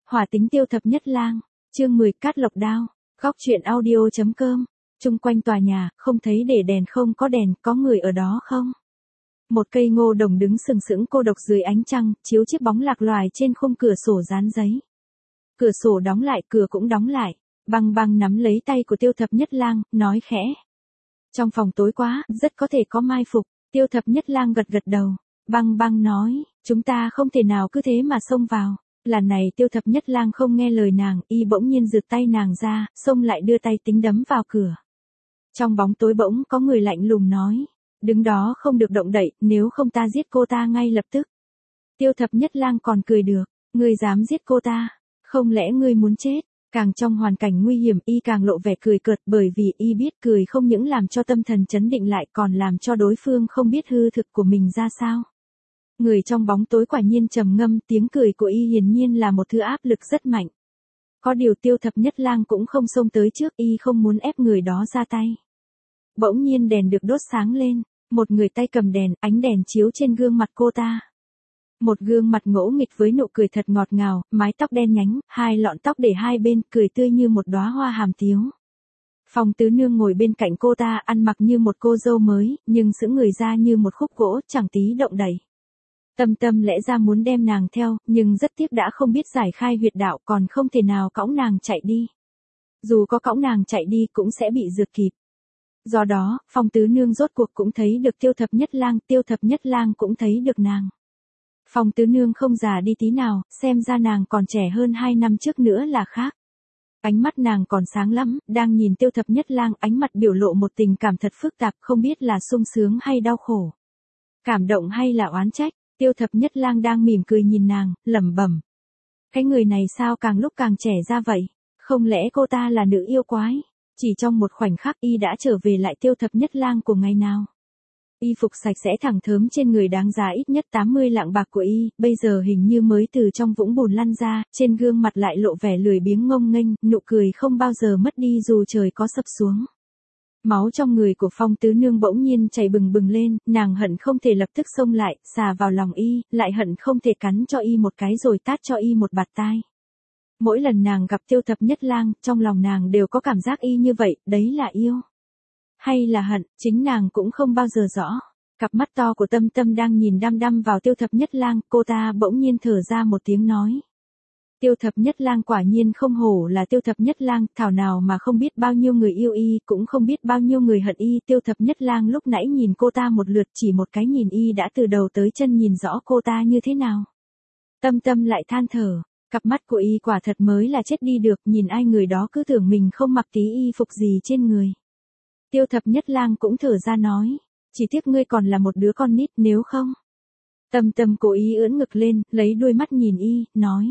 Hỏa tính tiêu thập nhất lang, chương 10 cát lộc đao, góc truyện audio.com, chung quanh tòa nhà, không thấy để đèn không có đèn, có người ở đó không? Một cây ngô đồng đứng sừng sững cô độc dưới ánh trăng, chiếu chiếc bóng lạc loài trên khung cửa sổ dán giấy. Cửa sổ đóng lại, cửa cũng đóng lại, băng băng nắm lấy tay của tiêu thập nhất lang, nói khẽ. Trong phòng tối quá, rất có thể có mai phục, tiêu thập nhất lang gật gật đầu, băng băng nói, chúng ta không thể nào cứ thế mà xông vào. Lần này tiêu thập nhất lang không nghe lời nàng, y bỗng nhiên giựt tay nàng ra, xông lại đưa tay tính đấm vào cửa. Trong bóng tối bỗng có người lạnh lùng nói, đứng đó không được động đậy, nếu không ta giết cô ta ngay lập tức. Tiêu thập nhất lang còn cười được, ngươi dám giết cô ta, không lẽ ngươi muốn chết? Càng trong hoàn cảnh nguy hiểm y càng lộ vẻ cười cợt, bởi vì y biết cười không những làm cho tâm thần chấn định lại còn làm cho đối phương không biết hư thực của mình ra sao. Người trong bóng tối quả nhiên trầm ngâm, tiếng cười của y hiển nhiên là một thứ áp lực rất mạnh. Có điều tiêu thập nhất lang cũng không xông tới trước, y không muốn ép người đó ra tay. Bỗng nhiên đèn được đốt sáng lên, một người tay cầm đèn, ánh đèn chiếu trên gương mặt cô ta. Một gương mặt ngỗ nghịch với nụ cười thật ngọt ngào, mái tóc đen nhánh, hai lọn tóc để hai bên, cười tươi như một đóa hoa hàm tiếu. Phong tứ nương ngồi bên cạnh cô ta, ăn mặc như một cô dâu mới, nhưng sững người ra như một khúc gỗ, chẳng tí động đậy. Tâm Tâm lẽ ra muốn đem nàng theo, nhưng rất tiếc đã không biết giải khai huyệt đạo, còn không thể nào cõng nàng chạy đi. Dù có cõng nàng chạy đi cũng sẽ bị rượt kịp. Do đó, Phong tứ nương rốt cuộc cũng thấy được tiêu thập nhất lang cũng thấy được nàng. Phong tứ nương không già đi tí nào, xem ra nàng còn trẻ hơn 2 năm trước nữa là khác. Ánh mắt nàng còn sáng lắm, đang nhìn tiêu thập nhất lang, ánh mặt biểu lộ một tình cảm thật phức tạp, không biết là sung sướng hay đau khổ. Cảm động hay là oán trách, tiêu thập nhất lang đang mỉm cười nhìn nàng, lẩm bẩm. Cái người này sao càng lúc càng trẻ ra vậy, không lẽ cô ta là nữ yêu quái? Chỉ trong một khoảnh khắc y đã trở về lại tiêu thập nhất lang của ngày nào. Y phục sạch sẽ thẳng thớm trên người đáng giá ít nhất 80 lạng bạc của y, bây giờ hình như mới từ trong vũng bùn lăn ra, trên gương mặt lại lộ vẻ lười biếng ngông nghênh, nụ cười không bao giờ mất đi dù trời có sập xuống. Máu trong người của Phong tứ nương bỗng nhiên chảy bừng bừng lên, nàng hận không thể lập tức xông lại, xà vào lòng y, lại hận không thể cắn cho y một cái rồi tát cho y một bạt tai. Mỗi lần nàng gặp tiêu thập nhất lang, trong lòng nàng đều có cảm giác y như vậy, đấy là yêu. Hay là hận, chính nàng cũng không bao giờ rõ. Cặp mắt to của Tâm Tâm đang nhìn đăm đăm vào tiêu thập nhất lang, cô ta bỗng nhiên thở ra một tiếng nói. Tiêu thập nhất lang quả nhiên không hổ là tiêu thập nhất lang, thảo nào mà không biết bao nhiêu người yêu y, cũng không biết bao nhiêu người hận y. Tiêu thập nhất lang lúc nãy nhìn cô ta một lượt, chỉ một cái nhìn y đã từ đầu tới chân nhìn rõ cô ta như thế nào. Tâm Tâm lại than thở, cặp mắt của y quả thật mới là chết đi được, nhìn ai người đó cứ tưởng mình không mặc tí y phục gì trên người. Tiêu thập nhất lang cũng thở ra nói, chỉ tiếc ngươi còn là một đứa con nít, nếu không. Tâm Tâm cố ý ưỡn ngực lên, lấy đôi mắt nhìn y, nói.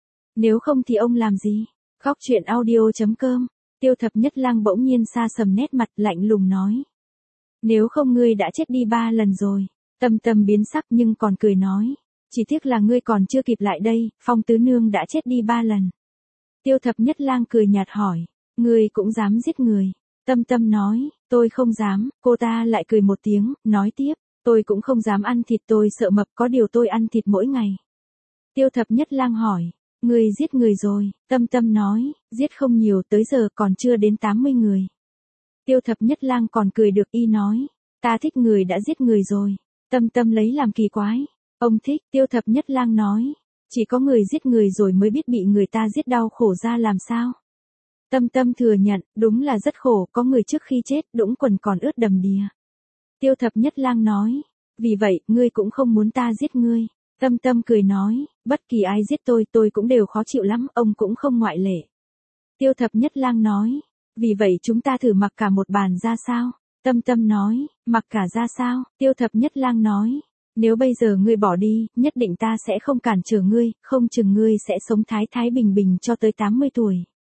Nếu không thì ông làm gì? Góc truyện audio.com, tiêu thập nhất lang bỗng nhiên xa sầm nét mặt, lạnh lùng nói. Nếu không ngươi đã chết đi 3 lần rồi. Tâm Tâm biến sắc nhưng còn cười nói. Chỉ tiếc là ngươi còn chưa kịp lại đây, Phong tứ nương đã chết đi 3 lần. Tiêu thập nhất lang cười nhạt hỏi, ngươi cũng dám giết người? Tâm Tâm nói, tôi không dám, cô ta lại cười một tiếng, nói tiếp, tôi cũng không dám ăn thịt, tôi sợ mập, có điều tôi ăn thịt mỗi ngày. Tiêu thập nhất lang hỏi, ngươi giết người rồi? Tâm Tâm nói, giết không nhiều, tới giờ còn chưa đến 80 người. Tiêu thập nhất lang còn cười được, y nói, ta thích người đã giết người rồi. Tâm Tâm lấy làm kỳ quái, ông thích? Tiêu thập nhất lang nói, chỉ có người giết người rồi mới biết bị người ta giết đau khổ ra làm sao. Tâm Tâm thừa nhận, đúng là rất khổ, có người trước khi chết, đũng quần còn ướt đầm đìa. Tiêu thập nhất lang nói, vì vậy, ngươi cũng không muốn ta giết ngươi. Tâm Tâm cười nói, bất kỳ ai giết tôi cũng đều khó chịu lắm, ông cũng không ngoại lệ. Tiêu thập nhất lang nói, vì vậy chúng ta thử mặc cả một bàn ra sao? Tâm Tâm nói, mặc cả ra sao? Tiêu thập nhất lang nói, nếu bây giờ ngươi bỏ đi, nhất định ta sẽ không cản trở ngươi, không chừng ngươi sẽ sống thái thái bình bình cho tới 80 tuổi.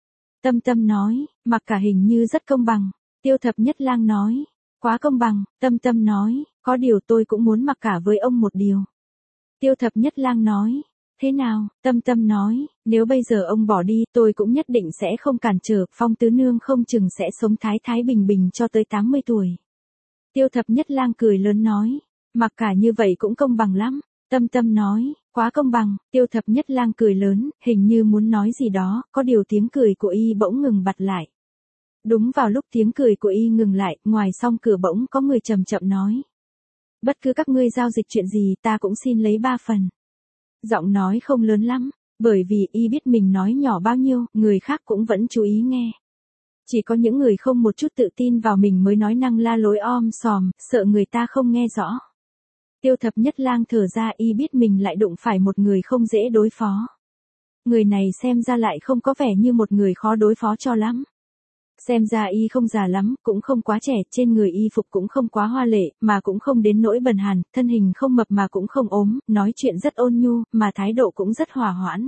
Tâm Tâm nói, mặc cả hình như rất công bằng. Tiêu thập nhất lang nói, quá công bằng. Tâm Tâm nói, có điều tôi cũng muốn mặc cả với ông một điều. Tiêu thập nhất lang nói, thế nào? Tâm Tâm nói, nếu bây giờ ông bỏ đi, tôi cũng nhất định sẽ không cản trở, Phong tứ nương không chừng sẽ sống thái thái bình bình cho tới 80 tuổi. Tiêu thập nhất lang cười lớn nói, mặc cả như vậy cũng công bằng lắm. Tâm Tâm nói, Quá công bằng, Tiêu Thập Nhất Lang cười lớn, hình như muốn nói gì đó, có điều tiếng cười của y bỗng ngừng bặt lại. Đúng vào lúc tiếng cười của y ngừng lại, ngoài song cửa bỗng có người chậm chậm nói. Bất cứ các ngươi giao dịch chuyện gì ta cũng xin lấy 3 phần. Giọng nói không lớn lắm, bởi vì y biết mình nói nhỏ bao nhiêu, người khác cũng vẫn chú ý nghe. Chỉ có những người không một chút tự tin vào mình mới nói năng la lối om sòm, sợ người ta không nghe rõ. Tiêu Thập Nhất Lang thở ra, y biết mình lại đụng phải một người không dễ đối phó. Người này xem ra lại không có vẻ như một người khó đối phó cho lắm. Xem ra y không già lắm, cũng không quá trẻ, trên người y phục cũng không quá hoa lệ, mà cũng không đến nỗi bần hàn, thân hình không mập mà cũng không ốm, nói chuyện rất ôn nhu, mà thái độ cũng rất hòa hoãn.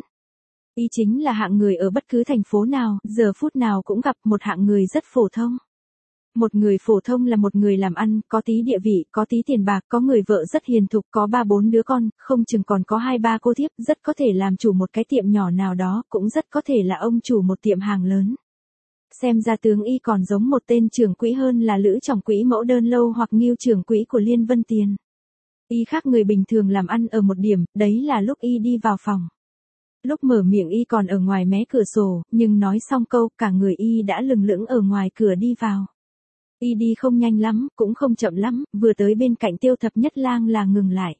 Y chính là hạng người ở bất cứ thành phố nào, giờ phút nào cũng gặp một hạng người rất phổ thông. Một người phổ thông là một người làm ăn, có tí địa vị, có tí tiền bạc, có người vợ rất hiền thục, có 3-4 đứa con, không chừng còn có 2-3 cô thiếp, rất có thể làm chủ một cái tiệm nhỏ nào đó, cũng rất có thể là ông chủ một tiệm hàng lớn. Xem ra tướng y còn giống một tên trưởng quỹ hơn là lữ trọng quỹ Mẫu Đơn Lâu hoặc Ngưu trưởng quỹ của Liên Vân Tiền. Y khác người bình thường làm ăn ở một điểm, đấy là lúc y đi vào phòng. Lúc mở miệng y còn ở ngoài mé cửa sổ, nhưng nói xong câu, cả người y đã lừng lững ở ngoài cửa đi vào. Y đi không nhanh lắm, cũng không chậm lắm, vừa tới bên cạnh Tiêu Thập Nhất Lang là ngừng lại.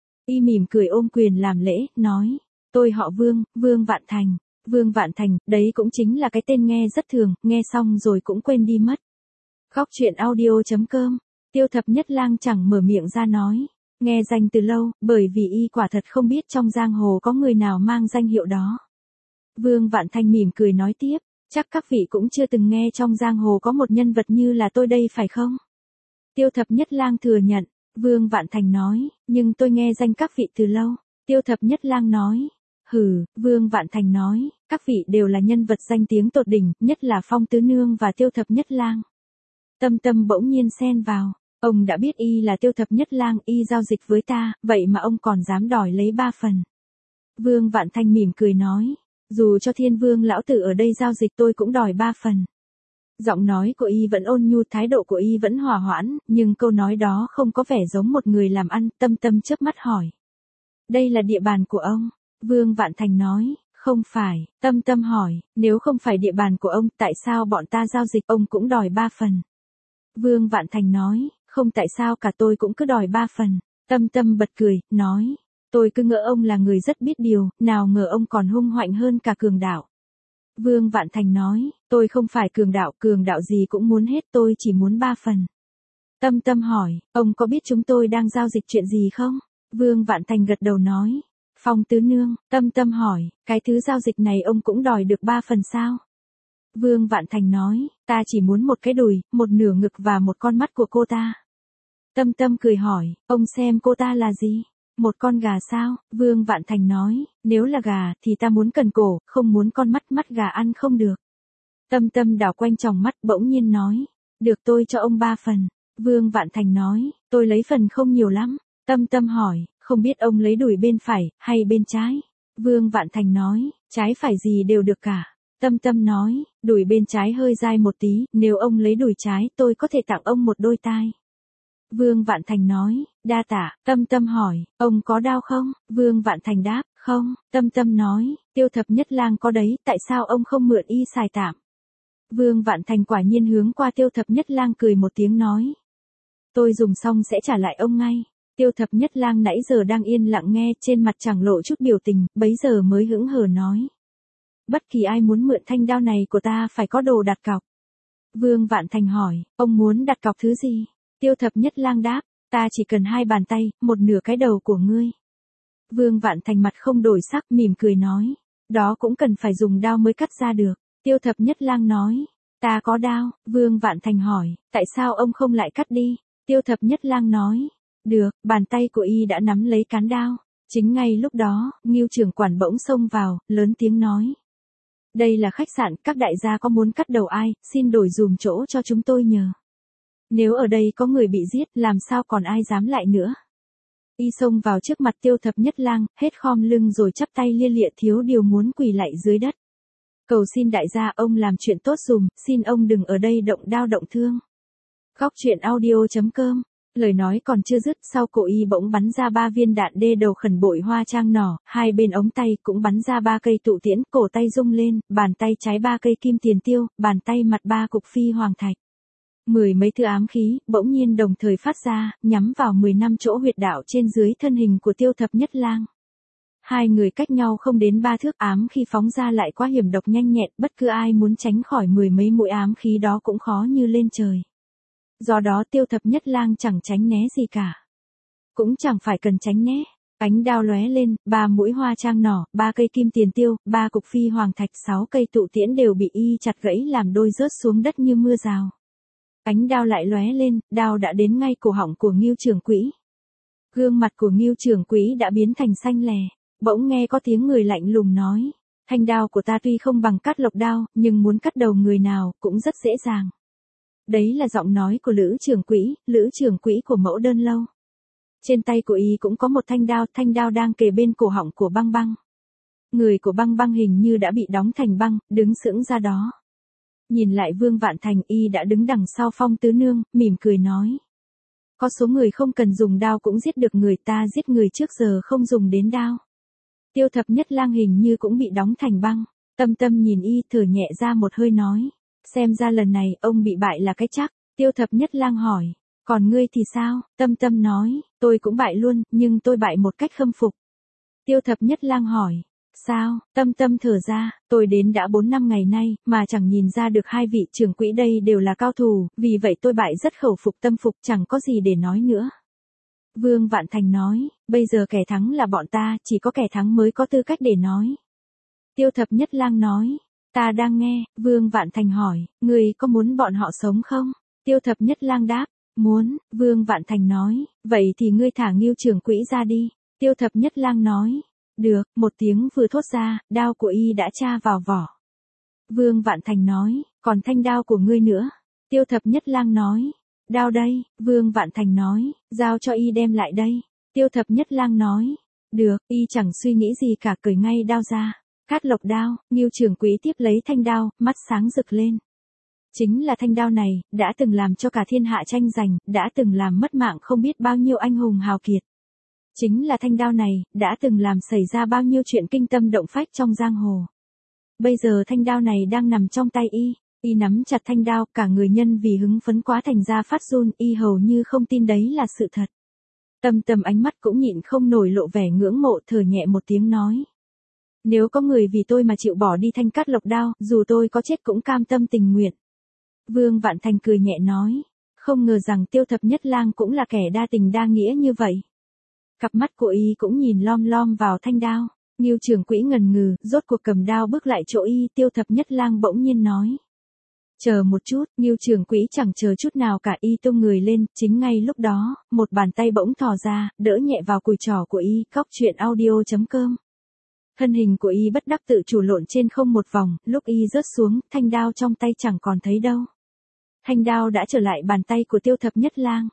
Y mỉm cười ôm quyền làm lễ, nói, tôi họ Vương, Vương Vạn Thành. Vương Vạn Thành, đấy cũng chính là cái tên nghe rất thường, nghe xong rồi cũng quên đi mất. Góc truyện audio.com, Tiêu Thập Nhất Lang chẳng mở miệng ra nói, nghe danh từ lâu, bởi vì y quả thật không biết trong giang hồ có người nào mang danh hiệu đó. Vương Vạn Thành mỉm cười nói tiếp, chắc các vị cũng chưa từng nghe trong giang hồ có một nhân vật như là tôi đây phải không? Tiêu Thập Nhất Lang thừa nhận, Vương Vạn Thành nói, nhưng tôi nghe danh các vị từ lâu. Tiêu Thập Nhất Lang nói, hừ, Vương Vạn Thành nói, các vị đều là nhân vật danh tiếng tột đỉnh, nhất là Phong Tứ Nương và Tiêu Thập Nhất Lang. Tâm Tâm bỗng nhiên xen vào, ông đã biết y là Tiêu Thập Nhất Lang, y giao dịch với ta, vậy mà ông còn dám đòi lấy 3 phần. Vương Vạn Thành mỉm cười nói, dù cho Thiên Vương lão tử ở đây giao dịch tôi cũng đòi 3 phần. Giọng nói của y vẫn ôn nhu, thái độ của y vẫn hòa hoãn, nhưng câu nói đó không có vẻ giống một người làm ăn. Tâm Tâm chớp mắt hỏi, đây là địa bàn của ông? Vương Vạn Thành nói, không phải. Tâm Tâm hỏi, nếu không phải địa bàn của ông, tại sao bọn ta giao dịch ông cũng đòi 3 phần? Vương Vạn Thành nói, không tại sao cả, tôi cũng cứ đòi 3 phần. Tâm Tâm bật cười, nói, tôi cứ ngỡ ông là người rất biết điều, nào ngờ ông còn hung hoạnh hơn cả cường đạo. Vương Vạn Thành nói, tôi không phải cường đạo gì cũng muốn hết, tôi chỉ muốn 3 phần. Tâm Tâm hỏi, ông có biết chúng tôi đang giao dịch chuyện gì không? Vương Vạn Thành gật đầu nói, Phong Tứ Nương. Tâm Tâm hỏi, cái thứ giao dịch này ông cũng đòi được 3 phần sao? Vương Vạn Thành nói, ta chỉ muốn một cái đùi, một nửa ngực và một con mắt của cô ta. Tâm Tâm cười hỏi, ông xem cô ta là gì? Một con gà sao? Vương Vạn Thành nói, nếu là gà thì ta muốn cần cổ, không muốn con mắt, mắt gà ăn không được. Tâm Tâm đảo quanh tròng mắt bỗng nhiên nói, được, tôi cho ông 3 phần. Vương Vạn Thành nói, tôi lấy phần không nhiều lắm. Tâm Tâm hỏi, không biết ông lấy đùi bên phải, hay bên trái? Vương Vạn Thành nói, trái phải gì đều được cả. Tâm Tâm nói, đùi bên trái hơi dai một tí, nếu ông lấy đùi trái tôi có thể tặng ông một đôi tai. Vương Vạn Thành nói, đa tạ. Tâm Tâm hỏi, ông có đao không? Vương Vạn Thành đáp, không. Tâm Tâm nói, Tiêu Thập Nhất Lang có đấy, tại sao ông không mượn y xài tạm? Vương Vạn Thành quả nhiên hướng qua Tiêu Thập Nhất Lang cười một tiếng nói, tôi dùng xong sẽ trả lại ông ngay. Tiêu Thập Nhất Lang nãy giờ đang yên lặng nghe, trên mặt chẳng lộ chút biểu tình, bấy giờ mới hững hờ nói, bất kỳ ai muốn mượn thanh đao này của ta phải có đồ đặt cọc. Vương Vạn Thành hỏi, ông muốn đặt cọc thứ gì? Tiêu Thập Nhất Lang đáp, ta chỉ cần 2 bàn tay, một nửa cái đầu của ngươi. Vương Vạn Thành mặt không đổi sắc, mỉm cười nói, đó cũng cần phải dùng đao mới cắt ra được. Tiêu Thập Nhất Lang nói, ta có đao. Vương Vạn Thành hỏi, tại sao ông không lại cắt đi? Tiêu Thập Nhất Lang nói, được. Bàn tay của y đã nắm lấy cán đao. Chính ngay lúc đó, Ngưu trưởng quản bỗng xông vào, lớn tiếng nói, đây là khách sạn, các đại gia có muốn cắt đầu ai, xin đổi dùm chỗ cho chúng tôi nhờ. Nếu ở đây có người bị giết, làm sao còn ai dám lại nữa. Y xông vào trước mặt Tiêu Thập Nhất Lang, hết khom lưng rồi chắp tay lia lịa, thiếu điều muốn quỳ lạy dưới đất. Cầu xin đại gia, ông làm chuyện tốt dùm, xin ông đừng ở đây động đao động thương. Góc truyện audio.com Lời nói còn chưa dứt, sau cổ y bỗng bắn ra 3 viên đạn đê đầu khẩn bội hoa trang nỏ, hai bên ống tay cũng bắn ra 3 cây tụ tiễn, cổ tay rung lên, bàn tay trái 3 cây kim tiền tiêu, bàn tay mặt 3 cục phi hoàng thạch. Mười mấy thứ ám khí, bỗng nhiên đồng thời phát ra, nhắm vào 15 chỗ huyệt đạo trên dưới thân hình của Tiêu Thập Nhất Lang. Hai người cách nhau không đến 3 thước, ám khi phóng ra lại quá hiểm độc nhanh nhẹn, bất cứ ai muốn tránh khỏi mười mấy mũi ám khí đó cũng khó như lên trời. Do đó Tiêu Thập Nhất Lang chẳng tránh né gì cả. Cũng chẳng phải cần tránh né. Ánh đao lóe lên, 3 mũi hoa trang nỏ, 3 cây kim tiền tiêu, 3 cục phi hoàng thạch, 6 cây tụ tiễn đều bị y chặt gãy làm đôi rớt xuống đất như mưa rào. Ánh đao lại lóe lên, đao đã đến ngay cổ họng của Ngưu Trưởng Quỹ. Gương mặt của Ngưu Trưởng Quỹ đã biến thành xanh lè. Bỗng nghe có tiếng người lạnh lùng nói, thanh đao của ta tuy không bằng Cát Lộc đao, nhưng muốn cắt đầu người nào cũng rất dễ dàng. Đấy là giọng nói của Lữ Trưởng Quỹ của Mẫu Đơn Lâu. Trên tay của y cũng có một thanh đao đang kề bên cổ họng của Băng Băng. Người của Băng Băng hình như đã bị đóng thành băng, đứng sững ra đó. Nhìn lại Vương Vạn Thành, y đã đứng đằng sau Phong Tứ Nương, mỉm cười nói. Có số người không cần dùng đao cũng giết được người, ta giết người trước giờ không dùng đến đao. Tiêu Thập Nhất Lang hình như cũng bị đóng thành băng. Tâm Tâm nhìn y thở nhẹ ra một hơi nói. Xem ra lần này ông bị bại là cái chắc. Tiêu Thập Nhất Lang hỏi. Còn ngươi thì sao? Tâm Tâm nói. Tôi cũng bại luôn, nhưng tôi bại một cách khâm phục. Tiêu Thập Nhất Lang hỏi. Sao? Tâm Tâm thở ra. Tôi đến đã 4 năm ngày nay, mà chẳng nhìn ra được hai vị trưởng quỹ đây đều là cao thủ, vì vậy tôi bại rất khẩu phục tâm phục, chẳng có gì để nói nữa. Vương Vạn Thành nói, bây giờ kẻ thắng là bọn ta, chỉ có kẻ thắng mới có tư cách để nói. Tiêu Thập Nhất Lang nói, ta đang nghe. Vương Vạn Thành hỏi, ngươi có muốn bọn họ sống không? Tiêu Thập Nhất Lang đáp, muốn. Vương Vạn Thành nói, vậy thì ngươi thả Ngưu Trưởng Quỹ ra đi. Tiêu Thập Nhất Lang nói, được. Một tiếng vừa thốt ra, đao của y đã tra vào vỏ. Vương Vạn Thành nói, còn thanh đao của ngươi nữa. Tiêu Thập Nhất Lang nói, đao đây. Vương Vạn Thành nói, giao cho y đem lại đây. Tiêu Thập Nhất Lang nói, được. Y chẳng suy nghĩ gì cả, cởi ngay đao ra. Cát Lộc đao. Ngưu Trưởng Quỹ tiếp lấy thanh đao, mắt sáng rực lên. Chính là thanh đao này, đã từng làm cho cả thiên hạ tranh giành, đã từng làm mất mạng không biết bao nhiêu anh hùng hào kiệt. Chính là thanh đao này, đã từng làm xảy ra bao nhiêu chuyện kinh tâm động phách trong giang hồ. Bây giờ thanh đao này đang nằm trong tay y nắm chặt thanh đao, cả người nhân vì hứng phấn quá thành ra phát run, y hầu như không tin đấy là sự thật. Tâm Tâm ánh mắt cũng nhịn không nổi lộ vẻ ngưỡng mộ, thở nhẹ một tiếng nói. Nếu có người vì tôi mà chịu bỏ đi thanh Cát Lộc đao, dù tôi có chết cũng cam tâm tình nguyện. Vương Vạn Thành cười nhẹ nói, không ngờ rằng Tiêu Thập Nhất Lang cũng là kẻ đa tình đa nghĩa như vậy. Cặp mắt của y cũng nhìn lom lom vào thanh đao. Ngưu Trưởng Quỹ ngần ngừ, rốt cuộc cầm đao bước lại chỗ y. Tiêu Thập Nhất Lang bỗng nhiên nói. Chờ một chút. Ngưu Trưởng Quỹ chẳng chờ chút nào cả, y tung người lên. Chính ngay lúc đó, một bàn tay bỗng thò ra, đỡ nhẹ vào cùi trỏ của y. Cóc truyện audio.com. Thân hình của y bất đắc tự chủ lộn trên không một vòng, lúc y rớt xuống, thanh đao trong tay chẳng còn thấy đâu. Thanh đao đã trở lại bàn tay của Tiêu Thập Nhất Lang.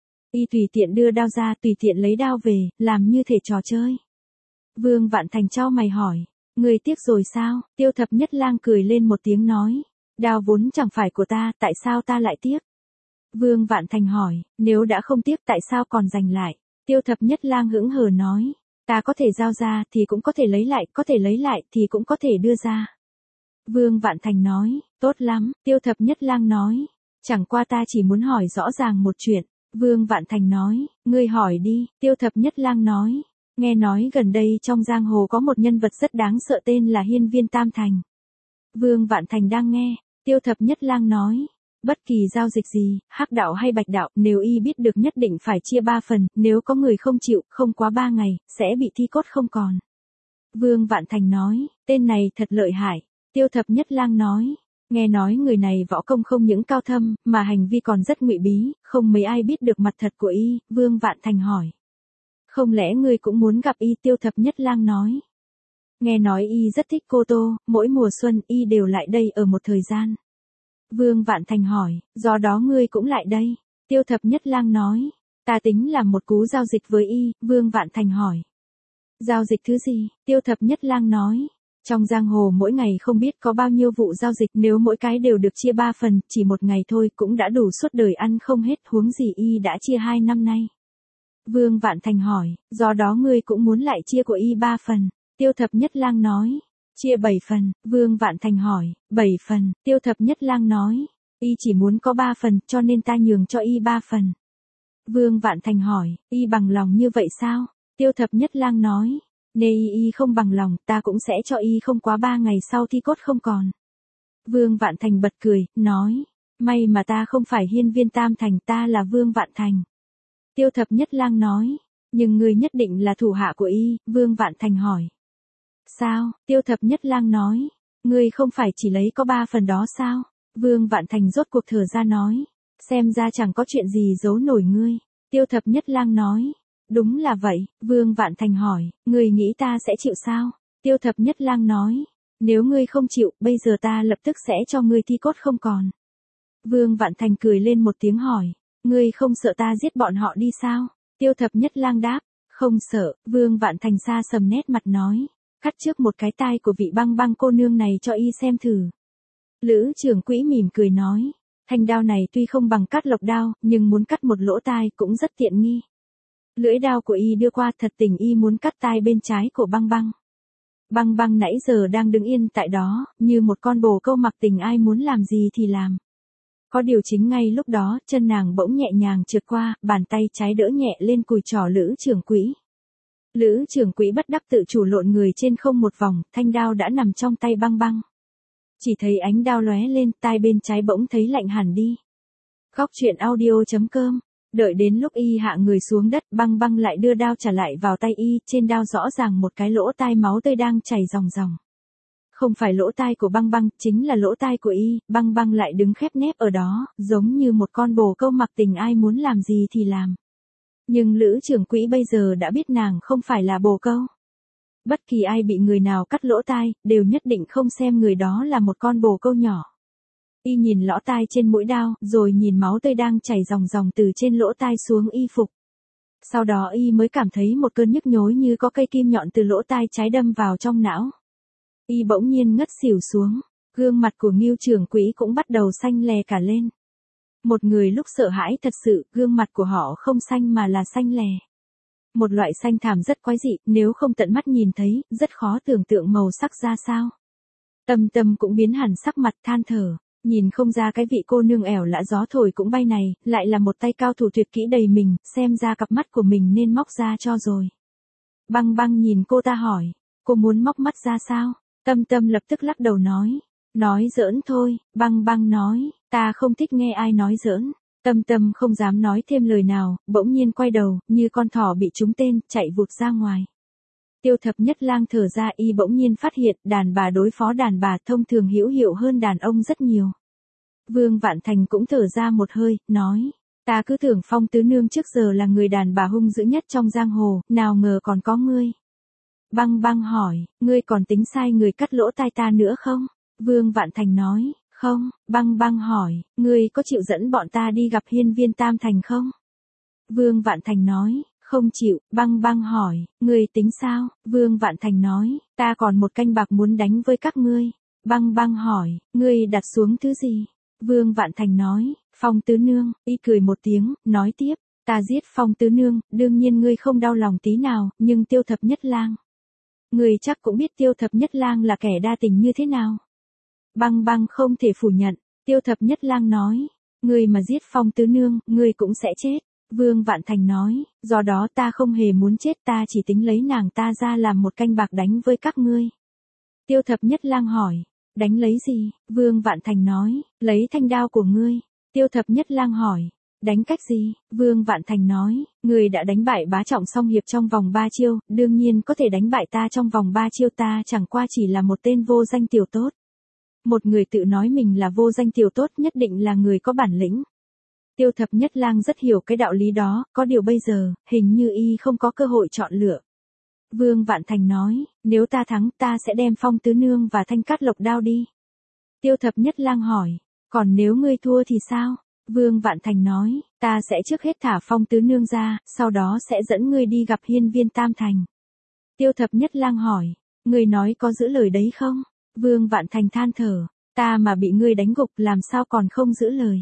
Y tùy tiện đưa đao ra, tùy tiện lấy đao về, làm như thể trò chơi. Vương Vạn Thành chau mày hỏi, người tiếc rồi sao? Tiêu Thập Nhất Lang cười lên một tiếng nói, đao vốn chẳng phải của ta, tại sao ta lại tiếc? Vương Vạn Thành hỏi, nếu đã không tiếc tại sao còn giành lại? Tiêu Thập Nhất Lang hững hờ nói, ta có thể giao ra thì cũng có thể lấy lại, có thể lấy lại thì cũng có thể đưa ra. Vương Vạn Thành nói, tốt lắm. Tiêu Thập Nhất Lang nói, chẳng qua ta chỉ muốn hỏi rõ ràng một chuyện. Vương Vạn Thành nói, ngươi hỏi đi. Tiêu Thập Nhất Lang nói, nghe nói gần đây trong giang hồ có một nhân vật rất đáng sợ tên là Hiên Viên Tam Thành. Vương Vạn Thành đang nghe. Tiêu Thập Nhất Lang nói, bất kỳ giao dịch gì, hắc đạo hay bạch đạo, nếu y biết được nhất định phải chia 3 phần, nếu có người không chịu, không quá 3 ngày, sẽ bị thi cốt không còn. Vương Vạn Thành nói, tên này thật lợi hại. Tiêu Thập Nhất Lang nói, nghe nói người này võ công không những cao thâm, mà hành vi còn rất ngụy bí, không mấy ai biết được mặt thật của y. Vương Vạn Thành hỏi, không lẽ ngươi cũng muốn gặp y? Tiêu Thập Nhất Lang nói, nghe nói y rất thích Cô Tô, mỗi mùa xuân y đều lại đây ở một thời gian. Vương Vạn Thành hỏi, do đó ngươi cũng lại đây? Tiêu Thập Nhất Lang nói, ta tính làm một cú giao dịch với y. Vương Vạn Thành hỏi, giao dịch thứ gì? Tiêu Thập Nhất Lang nói, Trong giang hồ mỗi ngày không biết có bao nhiêu vụ giao dịch, nếu mỗi cái đều được chia 3 phần, chỉ một ngày thôi cũng đã đủ suốt đời ăn không hết, huống gì y đã chia 2 năm nay. Vương Vạn Thành hỏi, do đó ngươi cũng muốn lại chia của y 3 phần. Tiêu Thập Nhất Lang nói, chia 7 phần. Vương Vạn Thành hỏi, 7 phần. Tiêu Thập Nhất Lang nói, y chỉ muốn có 3 phần, cho nên ta nhường cho y 3 phần. Vương Vạn Thành hỏi, y bằng lòng như vậy sao? Tiêu Thập Nhất Lang nói, nếu y không bằng lòng, ta cũng sẽ cho y không quá 3 ngày sau thi cốt không còn. Vương Vạn Thành bật cười, nói, may mà ta không phải Hiên Viên Tam Thành, ta là Vương Vạn Thành. Tiêu Thập Nhất Lang nói, nhưng ngươi nhất định là thủ hạ của y. Vương Vạn Thành hỏi, sao? Tiêu Thập Nhất Lang nói, ngươi không phải chỉ lấy có 3 phần đó sao? Vương Vạn Thành rốt cuộc thở ra nói, xem ra chẳng có chuyện gì giấu nổi ngươi. Tiêu Thập Nhất Lang nói, đúng là vậy. Vương Vạn Thành hỏi, ngươi nghĩ ta sẽ chịu sao? Tiêu Thập Nhất Lang nói, nếu ngươi không chịu, bây giờ ta lập tức sẽ cho ngươi thi cốt không còn. Vương Vạn Thành cười lên một tiếng hỏi, ngươi không sợ ta giết bọn họ đi sao? Tiêu Thập Nhất Lang đáp, không sợ. Vương Vạn Thành xa sầm nét mặt nói, cắt trước một cái tai của vị Băng Băng cô nương này cho y xem thử. Lữ Trưởng Quỹ mỉm cười nói, thanh đao này tuy không bằng Cát Lộc đao, nhưng muốn cắt một lỗ tai cũng rất tiện nghi. Lưỡi đao của y đưa qua, thật tình y muốn cắt tai bên trái của Băng Băng. Băng Băng nãy giờ đang đứng yên tại đó, như một con bồ câu mặc tình ai muốn làm gì thì làm. Có điều chính ngay lúc đó, chân nàng bỗng nhẹ nhàng trượt qua, bàn tay trái đỡ nhẹ lên cùi trỏ Lữ Trưởng Quỹ. Lữ Trưởng Quỹ bất đắc tự chủ lộn người trên không một vòng, thanh đao đã nằm trong tay Băng Băng. Chỉ thấy ánh đao lóe lên, tai bên trái bỗng thấy lạnh hẳn đi. Góc truyện audio.com. Đợi đến lúc y hạ người xuống đất, Băng Băng lại đưa đao trả lại vào tay y, trên đao rõ ràng một cái lỗ tai máu tươi đang chảy ròng ròng. Không phải lỗ tai của Băng Băng, chính là lỗ tai của y. Băng Băng lại đứng khép nép ở đó, giống như một con bồ câu mặc tình ai muốn làm gì thì làm. Nhưng Lữ Trưởng Quỹ bây giờ đã biết nàng không phải là bồ câu. Bất kỳ ai bị người nào cắt lỗ tai, đều nhất định không xem người đó là một con bồ câu nhỏ. Y nhìn lỗ tai trên mũi đao, rồi nhìn máu tươi đang chảy ròng ròng từ trên lỗ tai xuống y phục. Sau đó y mới cảm thấy một cơn nhức nhối như có cây kim nhọn từ lỗ tai trái đâm vào trong não. Y bỗng nhiên ngất xỉu xuống, gương mặt của Ngưu Trưởng Quỹ cũng bắt đầu xanh lè cả lên. Một người lúc sợ hãi thật sự, gương mặt của họ không xanh mà là xanh lè. Một loại xanh thảm rất quái dị, nếu không tận mắt nhìn thấy, rất khó tưởng tượng màu sắc ra sao. Tâm Tâm cũng biến hẳn sắc mặt, than thở, nhìn không ra cái vị cô nương ẻo lã gió thổi cũng bay này, lại là một tay cao thủ tuyệt kỹ đầy mình, xem ra cặp mắt của mình nên móc ra cho rồi. Băng Băng nhìn cô ta hỏi, cô muốn móc mắt ra sao? Tâm Tâm lập tức lắc đầu nói giỡn thôi. Băng Băng nói, ta không thích nghe ai nói giỡn. Tâm Tâm không dám nói thêm lời nào, bỗng nhiên quay đầu, như con thỏ bị trúng tên, chạy vụt ra ngoài. Tiêu Thập Nhất Lang thở ra, y bỗng nhiên phát hiện, đàn bà đối phó đàn bà thông thường hữu hiệu hơn đàn ông rất nhiều. Vương Vạn Thành cũng thở ra một hơi, nói, ta cứ tưởng Phong tứ nương trước giờ là người đàn bà hung dữ nhất trong giang hồ, nào ngờ còn có ngươi. Băng Băng hỏi, ngươi còn tính sai người cắt lỗ tai ta nữa không? Vương Vạn Thành nói, không. Băng Băng hỏi, ngươi có chịu dẫn bọn ta đi gặp Hiên Viên Tam Thành không? Vương Vạn Thành nói, không chịu. Băng Băng hỏi, ngươi tính sao? Vương Vạn Thành nói, ta còn một canh bạc muốn đánh với các ngươi. Băng Băng hỏi, ngươi đặt xuống thứ gì? Vương Vạn Thành nói, Phong tứ nương. Y cười một tiếng, nói tiếp, ta giết Phong tứ nương, đương nhiên ngươi không đau lòng tí nào, nhưng Tiêu Thập Nhất Lang, ngươi chắc cũng biết Tiêu Thập Nhất Lang là kẻ đa tình như thế nào. Băng Băng không thể phủ nhận. Tiêu Thập Nhất Lang nói, ngươi mà giết Phong tứ nương, ngươi cũng sẽ chết. Vương Vạn Thành nói, do đó ta không hề muốn chết, ta chỉ tính lấy nàng ta ra làm một canh bạc đánh với các ngươi. Tiêu Thập Nhất Lang hỏi, đánh lấy gì? Vương Vạn Thành nói, lấy thanh đao của ngươi. Tiêu Thập Nhất Lang hỏi, đánh cách gì? Vương Vạn Thành nói, ngươi đã đánh bại Bá Trọng Song Hiệp trong vòng 3 chiêu, đương nhiên có thể đánh bại ta trong vòng 3 chiêu, ta chẳng qua chỉ là một tên vô danh tiểu tốt. Một người tự nói mình là vô danh tiểu tốt nhất định là người có bản lĩnh. Tiêu Thập Nhất Lang rất hiểu cái đạo lý đó, có điều bây giờ, hình như y không có cơ hội chọn lựa. Vương Vạn Thành nói, nếu ta thắng, ta sẽ đem Phong tứ nương và thanh Cát Lộc đao đi. Tiêu Thập Nhất Lang hỏi, còn nếu ngươi thua thì sao? Vương Vạn Thành nói, ta sẽ trước hết thả Phong tứ nương ra, sau đó sẽ dẫn ngươi đi gặp Hiên Viên Tam Thành. Tiêu Thập Nhất Lang hỏi, Ngươi nói có giữ lời đấy không? Vương Vạn Thành than thở, ta mà bị ngươi đánh gục làm sao còn không giữ lời.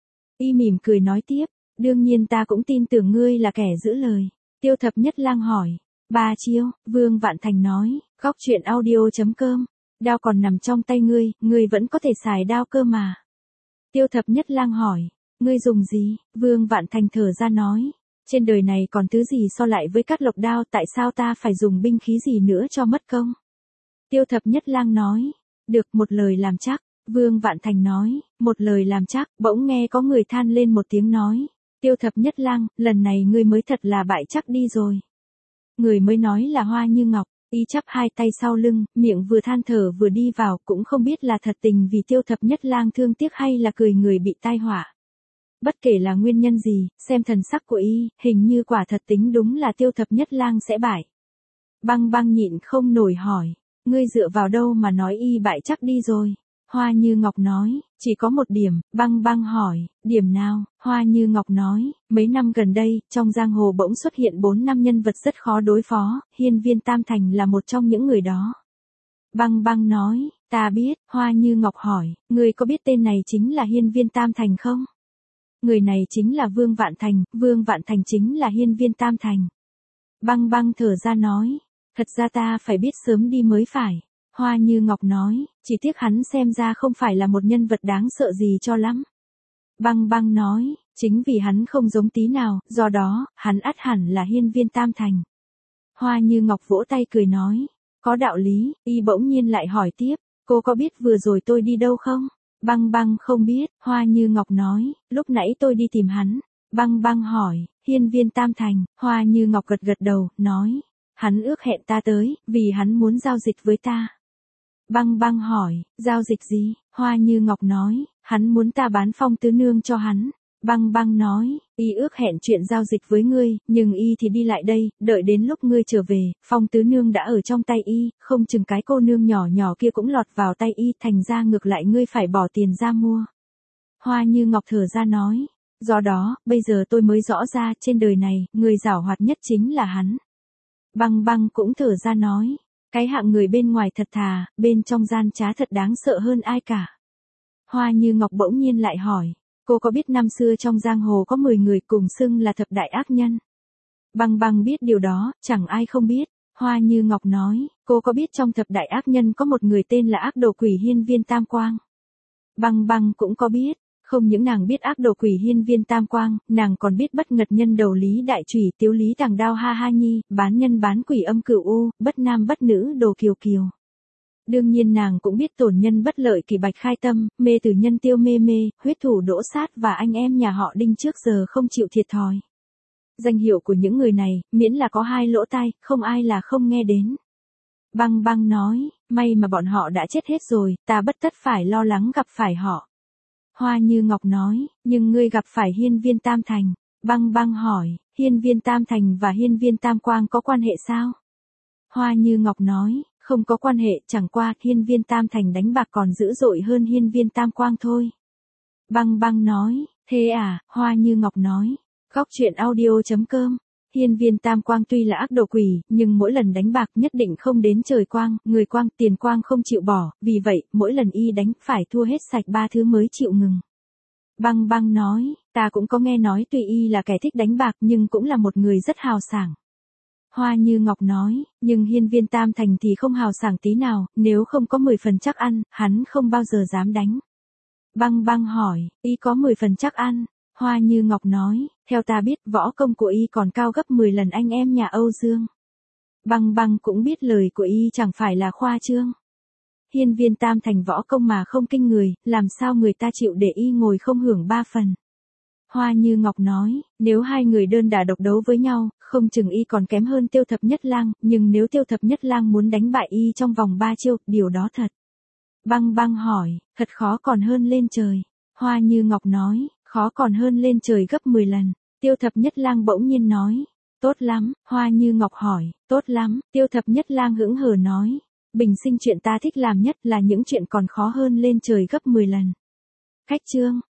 Y mỉm cười nói tiếp, đương nhiên ta cũng tin tưởng ngươi là kẻ giữ lời. Tiêu Thập Nhất Lang hỏi, 3 chiêu, Vương Vạn Thành nói, góc truyện audio.com, đao còn nằm trong tay ngươi vẫn có thể xài đao cơ mà. Tiêu Thập Nhất Lang hỏi, ngươi dùng gì? Vương Vạn Thành thở ra nói, trên đời này còn thứ gì so lại với Cát Lộc đao, tại sao ta phải dùng binh khí gì nữa cho mất công? Tiêu Thập Nhất Lang nói, được, một lời làm chắc. Vương Vạn Thành nói, một lời làm chắc. Bỗng nghe có người than lên một tiếng nói, Tiêu Thập Nhất Lang, lần này ngươi mới thật là bại chắc đi rồi. Người mới nói là Hoa Như Ngọc, y chắp hai tay sau lưng, miệng vừa than thở vừa đi vào, cũng không biết là thật tình vì Tiêu Thập Nhất Lang thương tiếc hay là cười người bị tai họa. Bất kể là nguyên nhân gì, xem thần sắc của y, hình như quả thật tính đúng là Tiêu Thập Nhất Lang sẽ bại. Băng Băng nhịn không nổi hỏi, ngươi dựa vào đâu mà nói y bại chắc đi rồi? Hoa Như Ngọc nói, chỉ có một điểm. Băng Băng hỏi, điểm nào? Hoa Như Ngọc nói, mấy năm gần đây, trong giang hồ bỗng xuất hiện 4-5 nhân vật rất khó đối phó, Hiên Viên Tam Thành là một trong những người đó. Băng Băng nói, ta biết. Hoa Như Ngọc hỏi, ngươi có biết tên này chính là Hiên Viên Tam Thành không? Người này chính là Vương Vạn Thành, Vương Vạn Thành chính là Hiên Viên Tam Thành. Băng Băng thở ra nói, thật ra ta phải biết sớm đi mới phải. Hoa Như Ngọc nói, chỉ tiếc hắn xem ra không phải là một nhân vật đáng sợ gì cho lắm. Băng Băng nói, chính vì hắn không giống tí nào, do đó, hắn ắt hẳn là Hiên Viên Tam Thành. Hoa Như Ngọc vỗ tay cười nói, có đạo lý. Y bỗng nhiên lại hỏi tiếp, cô có biết vừa rồi tôi đi đâu không? Băng Băng không biết. Hoa Như Ngọc nói, lúc nãy tôi đi tìm hắn. Băng Băng hỏi, Hiên Viên Tam Thành? Hoa Như Ngọc gật gật đầu, nói, hắn ước hẹn ta tới, vì hắn muốn giao dịch với ta. Băng Băng hỏi, giao dịch gì? Hoa Như Ngọc nói, hắn muốn ta bán Phong Tứ Nương cho hắn. Băng Băng nói, y ước hẹn chuyện giao dịch với ngươi, nhưng y thì đi lại đây, đợi đến lúc ngươi trở về, Phong Tứ Nương đã ở trong tay y, không chừng cái cô nương nhỏ nhỏ kia cũng lọt vào tay y, thành ra ngược lại ngươi phải bỏ tiền ra mua. Hoa Như Ngọc thở ra nói, do đó, bây giờ tôi mới rõ ra, trên đời này, người giảo hoạt nhất chính là hắn. Băng Băng cũng thở ra nói, cái hạng người bên ngoài thật thà, bên trong gian trá thật đáng sợ hơn ai cả. Hoa Như Ngọc bỗng nhiên lại hỏi, cô có biết năm xưa trong giang hồ có 10 người cùng xưng là thập đại ác nhân? Băng Băng biết điều đó, chẳng ai không biết. Hoa Như Ngọc nói, cô có biết trong thập đại ác nhân có một người tên là ác đồ quỷ Hiên Viên Tam Quang? Băng Băng cũng có biết. Không những nàng biết ác đồ quỷ Hiên Viên Tam Quang, nàng còn biết bất ngật nhân đầu Lý Đại Chủy, tiếu lý tàng đao Ha Ha Nhi, bán nhân bán quỷ âm cửu u, bất nam bất nữ Đồ Kiều Kiều. Đương nhiên nàng cũng biết tổn nhân bất lợi Kỳ Bạch Khai Tâm, mê tử nhân Tiêu Mê Mê, huyết thủ Đỗ Sát và anh em nhà họ Đinh trước giờ không chịu thiệt thòi. Danh hiệu của những người này, miễn là có hai lỗ tai, không ai là không nghe đến. Băng Băng nói, may mà bọn họ đã chết hết rồi, ta bất tất phải lo lắng gặp phải họ. Hoa Như Ngọc nói, nhưng ngươi gặp phải Hiên Viên Tam Thành. Băng Băng hỏi, Hiên Viên Tam Thành và Hiên Viên Tam Quang có quan hệ sao? Hoa Như Ngọc nói, không có quan hệ, chẳng qua Hiên Viên Tam Thành đánh bạc còn dữ dội hơn Hiên Viên Tam Quang thôi. Băng Băng nói, thế à? Hoa Như Ngọc nói, góc truyện audio.com. Hiên Viên Tam Quang tuy là ác đồ quỷ, nhưng mỗi lần đánh bạc nhất định không đến trời quang, người quang, tiền quang không chịu bỏ, vì vậy, mỗi lần y đánh phải thua hết sạch 3 thứ mới chịu ngừng. Băng Băng nói, ta cũng có nghe nói tuy y là kẻ thích đánh bạc nhưng cũng là một người rất hào sảng. Hoa Như Ngọc nói, nhưng Hiên Viên Tam Thành thì không hào sảng tí nào, nếu không có 10 phần chắc ăn, hắn không bao giờ dám đánh. Băng Băng hỏi, y có 10 phần chắc ăn? Hoa Như Ngọc nói, theo ta biết võ công của y còn cao gấp 10 lần anh em nhà Âu Dương. Băng Băng cũng biết lời của y chẳng phải là khoa trương. Hiên Viên Tam Thành võ công mà không kinh người, làm sao người ta chịu để y ngồi không hưởng 3 phần. Hoa Như Ngọc nói, nếu hai người đơn đả độc đấu với nhau, không chừng y còn kém hơn Tiêu Thập Nhất Lang, nhưng nếu Tiêu Thập Nhất Lang muốn đánh bại y trong vòng 3 chiêu, điều đó thật. Băng Băng hỏi, thật khó còn hơn lên trời. Hoa Như Ngọc nói, khó còn hơn lên trời gấp 10 lần. Tiêu Thập Nhất Lang bỗng nhiên nói, tốt lắm. Hoa Như Ngọc hỏi, tốt lắm. Tiêu Thập Nhất Lang hững hờ nói, bình sinh chuyện ta thích làm nhất là những chuyện còn khó hơn lên trời gấp 10 lần. Khách chương